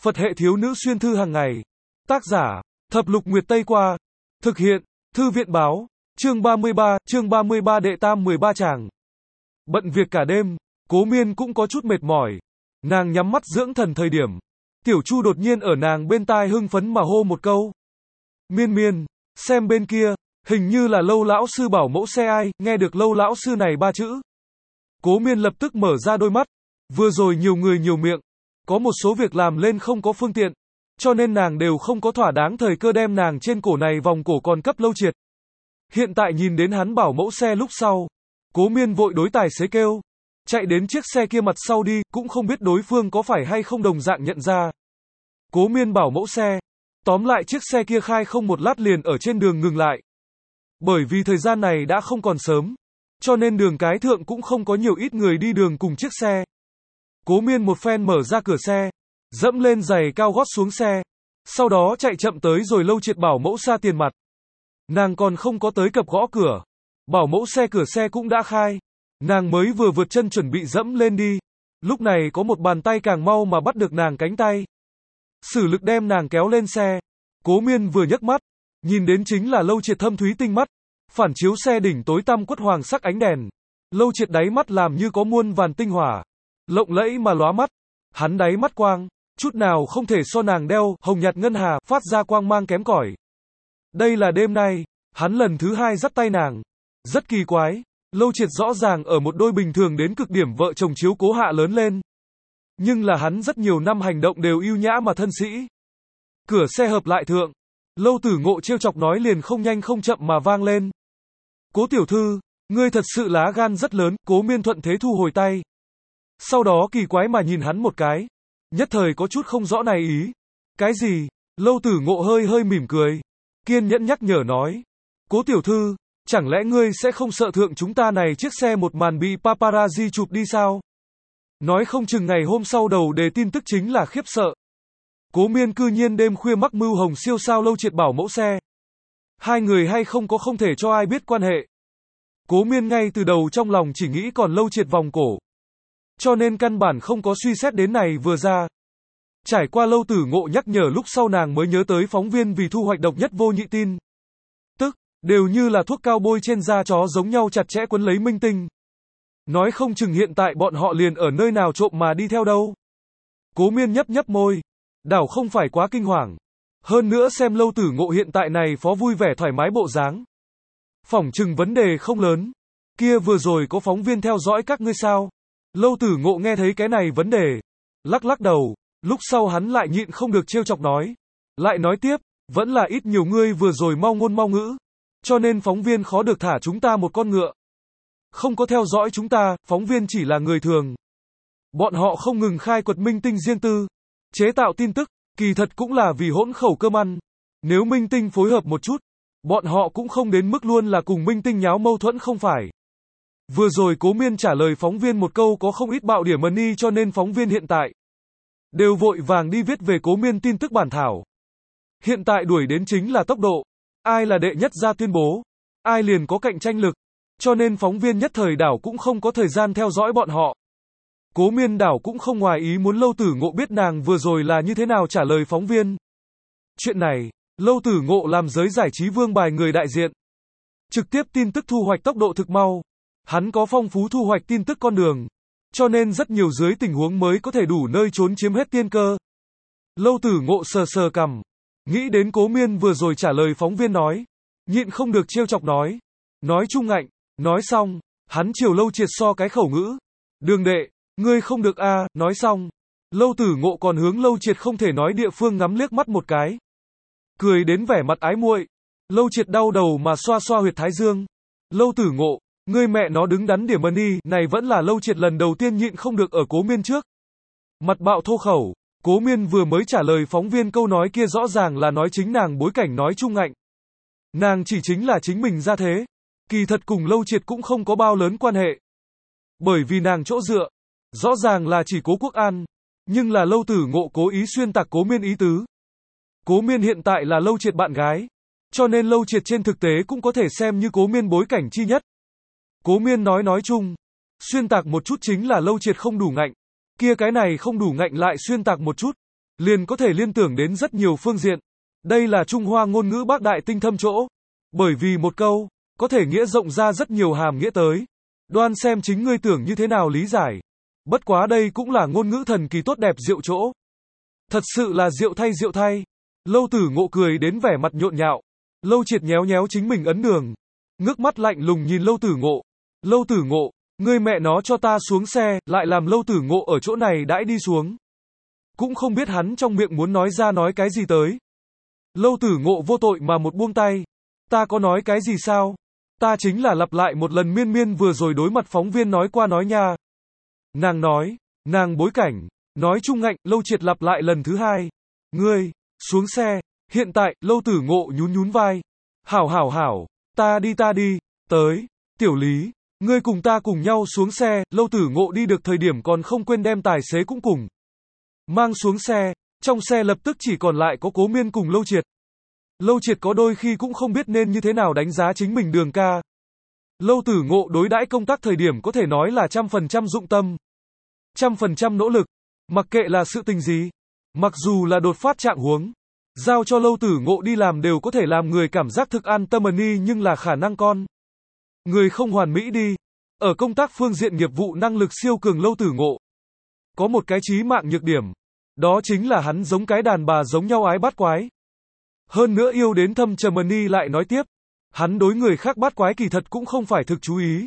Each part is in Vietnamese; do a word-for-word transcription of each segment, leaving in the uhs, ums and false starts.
Phật hệ thiếu nữ xuyên thư hàng ngày. Tác giả, Thập Lục Nguyệt Tây Qua. Thực hiện, Thư viện Báo. Chương ba mươi ba, chương ba mươi ba đệ tam mười ba tràng. Bận việc cả đêm, Cố Miên cũng có chút mệt mỏi. Nàng nhắm mắt dưỡng thần thời điểm. Tiểu Chu đột nhiên ở nàng bên tai hưng phấn mà hô một câu. Miên Miên, xem bên kia, hình như là Lâu lão sư bảo mẫu xe ai, nghe được Lâu lão sư này ba chữ. Cố Miên lập tức mở ra đôi mắt. Vừa rồi nhiều người nhiều miệng, có một số việc làm lên không có phương tiện, cho nên nàng đều không có thỏa đáng thời cơ đem nàng trên cổ này vòng cổ còn cấp Lâu Triệt. Hiện tại nhìn đến hắn bảo mẫu xe lúc sau, Cố Miên vội đối tài xế kêu, chạy đến chiếc xe kia mặt sau đi, cũng không biết đối phương có phải hay không đồng dạng nhận ra. Cố Miên bảo mẫu xe, tóm lại chiếc xe kia khai không một lát liền ở trên đường ngừng lại. Bởi vì thời gian này đã không còn sớm, cho nên đường cái thượng cũng không có nhiều ít người đi đường cùng chiếc xe. Cố Miên một phen mở ra cửa xe, dẫm lên giày cao gót xuống xe, sau đó chạy chậm tới rồi Lâu Triệt bảo mẫu xa tiền mặt. Nàng còn không có tới cập gõ cửa, bảo mẫu xe cửa xe cũng đã khai. Nàng mới vừa vượt chân chuẩn bị dẫm lên đi, lúc này có một bàn tay càng mau mà bắt được nàng cánh tay. Sử lực đem nàng kéo lên xe. Cố Miên vừa nhấc mắt, nhìn đến chính là Lâu Triệt thâm thúy tinh mắt, phản chiếu xe đỉnh tối tăm quất hoàng sắc ánh đèn. Lâu Triệt đáy mắt làm như có muôn vàn tinh hỏa, lộng lẫy mà lóa mắt. Hắn đáy mắt quang, chút nào không thể so nàng đeo hồng nhạt ngân hà phát ra quang mang kém cỏi. Đây là đêm nay, hắn lần thứ hai dắt tay nàng. Rất kỳ quái, Lâu Triệt rõ ràng ở một đôi bình thường đến cực điểm vợ chồng chiếu cố hạ lớn lên. Nhưng là hắn rất nhiều năm hành động đều ưu nhã mà thân sĩ. Cửa xe hợp lại thượng, Lâu Tử Ngộ trêu chọc nói liền không nhanh không chậm mà vang lên. Cố tiểu thư, ngươi thật sự lá gan rất lớn. Cố Miên thuận thế thu hồi tay. Sau đó kỳ quái mà nhìn hắn một cái, nhất thời có chút không rõ này ý. Cái gì? Lâu Tử Ngộ hơi hơi mỉm cười, kiên nhẫn nhắc nhở nói. Cố tiểu thư, chẳng lẽ ngươi sẽ không sợ thượng chúng ta này chiếc xe một màn bị paparazzi chụp đi sao? Nói không chừng ngày hôm sau đầu đề tin tức chính là khiếp sợ. Cố Miên cư nhiên đêm khuya mắc mưu hồng siêu sao Lâu Triệt bảo mẫu xe. Hai người hay không có không thể cho ai biết quan hệ. Cố Miên ngay từ đầu trong lòng chỉ nghĩ còn Lâu Triệt vòng cổ, cho nên căn bản không có suy xét đến này vừa ra. Trải qua Lâu Tử Ngộ nhắc nhở lúc sau nàng mới nhớ tới phóng viên vì thu hoạch độc nhất vô nhị tin tức, đều như là thuốc cao bôi trên da chó giống nhau chặt chẽ quấn lấy minh tinh. Nói không chừng hiện tại bọn họ liền ở nơi nào trộm mà đi theo đâu. Cố Miên nhấp nhấp môi, đảo không phải quá kinh hoàng. Hơn nữa xem Lâu Tử Ngộ hiện tại này phó vui vẻ thoải mái bộ dáng, phỏng chừng vấn đề không lớn. Kia vừa rồi có phóng viên theo dõi các ngươi sao? Lâu Tử Ngộ nghe thấy cái này vấn đề, lắc lắc đầu, lúc sau hắn lại nhịn không được trêu chọc nói. Lại nói tiếp, vẫn là ít nhiều ngươi vừa rồi mau ngôn mau ngữ, cho nên phóng viên khó được thả chúng ta một con ngựa. Không có theo dõi chúng ta, phóng viên chỉ là người thường. Bọn họ không ngừng khai quật minh tinh riêng tư, chế tạo tin tức, kỳ thật cũng là vì hỗn khẩu cơm ăn. Nếu minh tinh phối hợp một chút, bọn họ cũng không đến mức luôn là cùng minh tinh nháo mâu thuẫn không phải. Vừa rồi Cố Miên trả lời phóng viên một câu có không ít bạo điểm money, cho nên phóng viên hiện tại đều vội vàng đi viết về Cố Miên tin tức bản thảo. Hiện tại đuổi đến chính là tốc độ, ai là đệ nhất ra tuyên bố, ai liền có cạnh tranh lực, cho nên phóng viên nhất thời đảo cũng không có thời gian theo dõi bọn họ. Cố Miên đảo cũng không ngoài ý muốn Lâu Tử Ngộ biết nàng vừa rồi là như thế nào trả lời phóng viên. Chuyện này, Lâu Tử Ngộ làm giới giải trí vương bài người đại diện, trực tiếp tin tức thu hoạch tốc độ thực mau. Hắn có phong phú thu hoạch tin tức con đường, cho nên rất nhiều dưới tình huống mới có thể đủ nơi trốn chiếm hết tiên cơ. Lâu Tử Ngộ sờ sờ cằm, nghĩ đến Cố Miên vừa rồi trả lời phóng viên nói, nhịn không được trêu chọc nói. Nói chung ngạnh, nói xong, hắn chiều Lâu Triệt so cái khẩu ngữ. Đường đệ, ngươi không được a. Nói xong, Lâu Tử Ngộ còn hướng Lâu Triệt không thể nói địa phương ngắm liếc mắt một cái, cười đến vẻ mặt ái muội. Lâu Triệt đau đầu mà xoa xoa huyệt thái dương. Lâu Tử Ngộ, ngươi mẹ nó đứng đắn điểm money, này vẫn là Lâu Triệt lần đầu tiên nhịn không được ở Cố Miên trước mặt bạo thô khẩu. Cố Miên vừa mới trả lời phóng viên câu nói kia rõ ràng là nói chính nàng bối cảnh nói chung ngạnh. Nàng chỉ chính là chính mình ra thế, kỳ thật cùng Lâu Triệt cũng không có bao lớn quan hệ. Bởi vì nàng chỗ dựa, rõ ràng là chỉ Cố Quốc An, nhưng là Lâu Tử Ngộ cố ý xuyên tạc Cố Miên ý tứ. Cố Miên hiện tại là Lâu Triệt bạn gái, cho nên Lâu Triệt trên thực tế cũng có thể xem như Cố Miên bối cảnh chi nhất. Cố Miên nói nói chung, xuyên tạc một chút chính là Lâu Triệt không đủ ngạnh, kia cái này không đủ ngạnh lại xuyên tạc một chút, liền có thể liên tưởng đến rất nhiều phương diện. Đây là Trung Hoa ngôn ngữ bác đại tinh thâm chỗ. Bởi vì một câu, có thể nghĩa rộng ra rất nhiều hàm nghĩa tới. Đoan xem chính ngươi tưởng như thế nào lý giải. Bất quá đây cũng là ngôn ngữ thần kỳ tốt đẹp diệu chỗ. Thật sự là diệu thay diệu thay. Lâu Tử Ngộ cười đến vẻ mặt nhộn nhạo. Lâu Triệt nhéo nhéo chính mình ấn đường. Ngước mắt lạnh lùng nhìn Lâu Tử Ngộ. Lâu Tử Ngộ, ngươi mẹ nó cho ta xuống xe, lại làm Lâu Tử Ngộ ở chỗ này đãi đi xuống. Cũng không biết hắn trong miệng muốn nói ra nói cái gì tới. Lâu Tử Ngộ vô tội mà một buông tay. Ta có nói cái gì sao? Ta chính là lặp lại một lần miên miên vừa rồi đối mặt phóng viên nói qua nói nha. Nàng nói, nàng bối cảnh, nói chung ngạnh, Lâu Triệt lặp lại lần thứ hai. Ngươi, xuống xe, hiện tại, Lâu Tử Ngộ nhún nhún vai. Hảo hảo hảo, ta đi ta đi, tới, Tiểu Lý, ngươi cùng ta cùng nhau xuống xe, Lâu Tử Ngộ đi được thời điểm còn không quên đem tài xế cũng cùng mang xuống xe, trong xe lập tức chỉ còn lại có Cố Miên cùng Lâu Triệt. Lâu Triệt có đôi khi cũng không biết nên như thế nào đánh giá chính mình đường ca. Lâu Tử Ngộ đối đãi công tác thời điểm có thể nói là trăm phần trăm dụng tâm, trăm phần trăm nỗ lực, mặc kệ là sự tình gì, mặc dù là đột phát trạng huống, giao cho Lâu Tử Ngộ đi làm đều có thể làm người cảm giác thực an tâm ni nhưng là khả năng con. Người không hoàn mỹ đi, ở công tác phương diện nghiệp vụ năng lực siêu cường Lâu Tử Ngộ. Có một cái chí mạng nhược điểm, đó chính là hắn giống cái đàn bà giống nhau ái bắt quái. Hơn nữa yêu đến thâm trầm ni lại nói tiếp, hắn đối người khác bắt quái kỳ thật cũng không phải thực chú ý.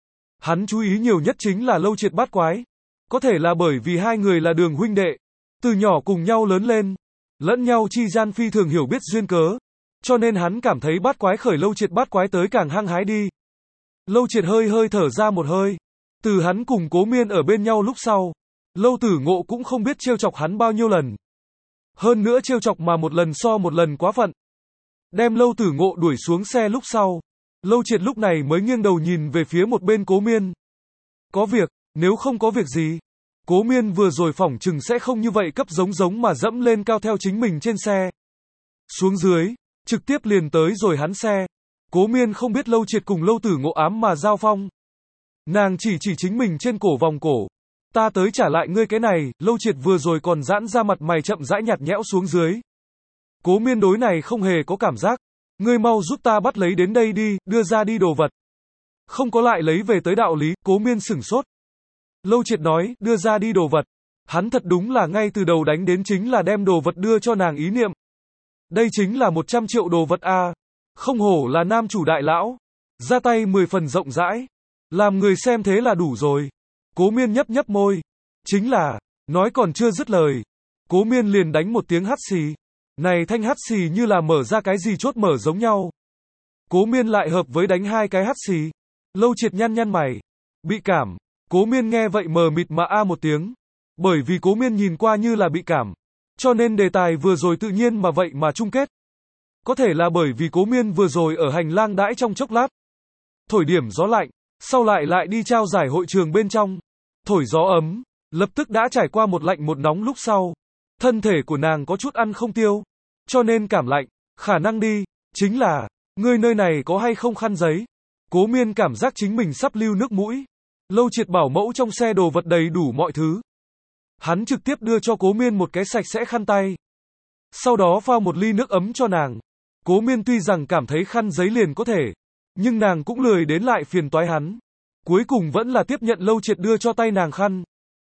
Hắn chú ý nhiều nhất chính là Lâu Triệt bắt quái. Có thể là bởi vì hai người là đường huynh đệ, từ nhỏ cùng nhau lớn lên, lẫn nhau chi gian phi thường hiểu biết duyên cớ, cho nên hắn cảm thấy bắt quái khởi Lâu Triệt bắt quái tới càng hăng hái đi. Lâu Triệt hơi hơi thở ra một hơi, từ hắn cùng Cố Miên ở bên nhau lúc sau, Lâu Tử Ngộ cũng không biết trêu chọc hắn bao nhiêu lần. Hơn nữa trêu chọc mà một lần so một lần quá phận. Đem Lâu Tử Ngộ đuổi xuống xe lúc sau, Lâu Triệt lúc này mới nghiêng đầu nhìn về phía một bên Cố Miên. Có việc, nếu không có việc gì, Cố Miên vừa rồi phỏng chừng sẽ không như vậy cấp giống giống mà dẫm lên cao theo chính mình trên xe. Xuống dưới, trực tiếp liền tới rồi hắn xe. Cố Miên không biết Lâu Triệt cùng Lâu Tử Ngộ ám mà giao phong. Nàng chỉ chỉ chính mình trên cổ vòng cổ. Ta tới trả lại ngươi cái này, Lâu Triệt vừa rồi còn giãn ra mặt mày chậm rãi nhạt nhẽo xuống dưới. Cố Miên đối này không hề có cảm giác. Ngươi mau giúp ta bắt lấy đến đây đi, đưa ra đi đồ vật. Không có lại lấy về tới đạo lý, Cố Miên sửng sốt. Lâu Triệt nói, đưa ra đi đồ vật. Hắn thật đúng là ngay từ đầu đánh đến chính là đem đồ vật đưa cho nàng ý niệm. Đây chính là một trăm triệu đồ vật a, à. Không hổ là nam chủ đại lão. Ra tay mười phần rộng rãi. Làm người xem thế là đủ rồi. Cố Miên nhấp nhấp môi. Chính là, nói còn chưa dứt lời. Cố Miên liền đánh một tiếng hắt xì. Này thanh hắt xì như là mở ra cái gì chốt mở giống nhau. Cố Miên lại hợp với đánh hai cái hắt xì. Lâu Triệt nhăn nhăn mày. Bị cảm. Cố Miên nghe vậy mờ mịt mà a một tiếng. Bởi vì Cố Miên nhìn qua như là bị cảm. Cho nên đề tài vừa rồi tự nhiên mà vậy mà chung kết. Có thể là bởi vì Cố Miên vừa rồi ở hành lang đãi trong chốc lát. Thổi điểm gió lạnh. Sau lại lại đi trao giải hội trường bên trong. Thổi gió ấm. Lập tức đã trải qua một lạnh một nóng lúc sau. Thân thể của nàng có chút ăn không tiêu. Cho nên cảm lạnh. Khả năng đi. Chính là. Ngươi nơi này có hay không khăn giấy. Cố Miên cảm giác chính mình sắp lưu nước mũi. Lâu Triệt bảo mẫu trong xe đồ vật đầy đủ mọi thứ. Hắn trực tiếp đưa cho Cố Miên một cái sạch sẽ khăn tay. Sau đó pha một ly nước ấm cho nàng. Cố Miên tuy rằng cảm thấy khăn giấy liền có thể. Nhưng nàng cũng lười đến lại phiền toái hắn. Cuối cùng vẫn là tiếp nhận Lâu Triệt đưa cho tay nàng khăn.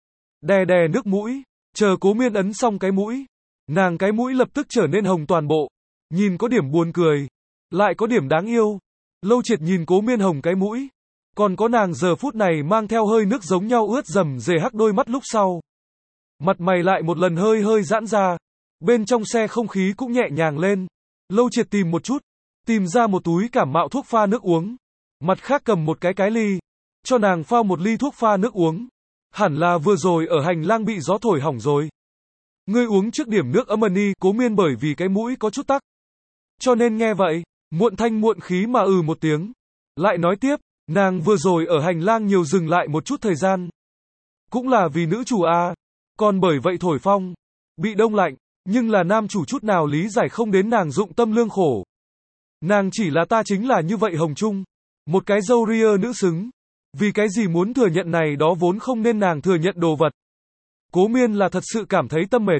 Đè đè nước mũi. Chờ Cố Miên ấn xong cái mũi. Nàng cái mũi lập tức trở nên hồng toàn bộ. Nhìn có điểm buồn cười. Lại có điểm đáng yêu. Lâu Triệt nhìn Cố Miên hồng cái mũi. Còn có nàng giờ phút này mang theo hơi nước giống nhau ướt dầm dề hắc đôi mắt lúc sau. Mặt mày lại một lần hơi hơi giãn ra. Bên trong xe không khí cũng nhẹ nhàng lên. Lâu Triệt tìm một chút. Tìm ra một túi cảm mạo thuốc pha nước uống. Mặt khác cầm một cái cái ly. Cho nàng pha một ly thuốc pha nước uống. Hẳn là vừa rồi ở hành lang bị gió thổi hỏng rồi. Ngươi uống trước điểm nước ấm đi. Cố Miên bởi vì cái mũi có chút tắc. Cho nên nghe vậy. Muộn thanh muộn khí mà ừ một tiếng. Lại nói tiếp. Nàng vừa rồi ở hành lang nhiều dừng lại một chút thời gian. Cũng là vì nữ chủ a. Còn bởi vậy thổi phong. Bị đông lạnh. Nhưng là nam chủ chút nào lý giải không đến nàng dụng tâm lương khổ. Nàng chỉ là ta chính là như vậy hồng trung. Một cái dâu ria nữ xứng. Vì cái gì muốn thừa nhận này đó vốn không nên nàng thừa nhận đồ vật. Cố Miên là thật sự cảm thấy tâm mệt.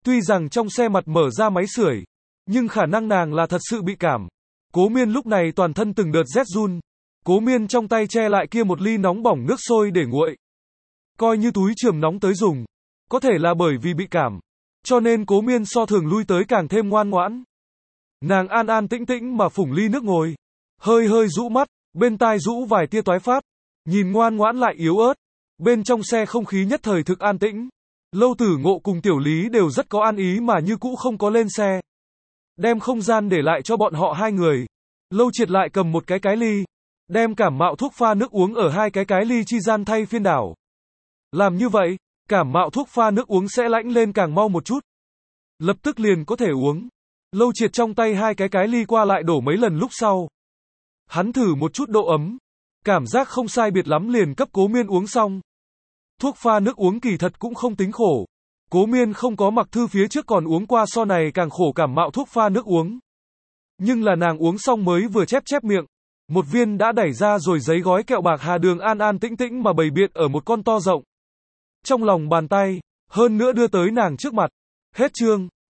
Tuy rằng trong xe mặt mở ra máy sưởi, nhưng khả năng nàng là thật sự bị cảm. Cố Miên lúc này toàn thân từng đợt rét run. Cố Miên trong tay che lại kia một ly nóng bỏng nước sôi để nguội. Coi như túi chườm nóng tới dùng. Có thể là bởi vì bị cảm, cho nên Cố Miên so thường lui tới càng thêm ngoan ngoãn. Nàng an an tĩnh tĩnh mà phủng ly nước ngồi, hơi hơi rũ mắt, bên tai rũ vài tia toái phát, nhìn ngoan ngoãn lại yếu ớt. Bên trong xe không khí nhất thời thực an tĩnh. Lâu Tử Ngộ cùng Tiểu Lý đều rất có an ý mà như cũ không có lên xe. Đem không gian để lại cho bọn họ hai người. Lâu Triệt lại cầm một cái cái ly, đem cảm mạo thuốc pha nước uống ở hai cái cái ly chi gian thay phiên đảo. Làm như vậy, cảm mạo thuốc pha nước uống sẽ lãnh lên càng mau một chút. Lập tức liền có thể uống. Lâu Triệt trong tay hai cái cái ly qua lại đổ mấy lần lúc sau. Hắn thử một chút độ ấm. Cảm giác không sai biệt lắm liền cấp Cố Miên uống xong. Thuốc pha nước uống kỳ thật cũng không tính khổ. Cố Miên không có mặc thư phía trước còn uống qua so này càng khổ cảm mạo thuốc pha nước uống. Nhưng là nàng uống xong mới vừa chép chép miệng. Một viên đã đẩy ra rồi giấy gói kẹo bạc Hà Đường an an tĩnh tĩnh mà bày biện ở một con to rộng. Trong lòng bàn tay, hơn nữa đưa tới nàng trước mặt. Hết chương.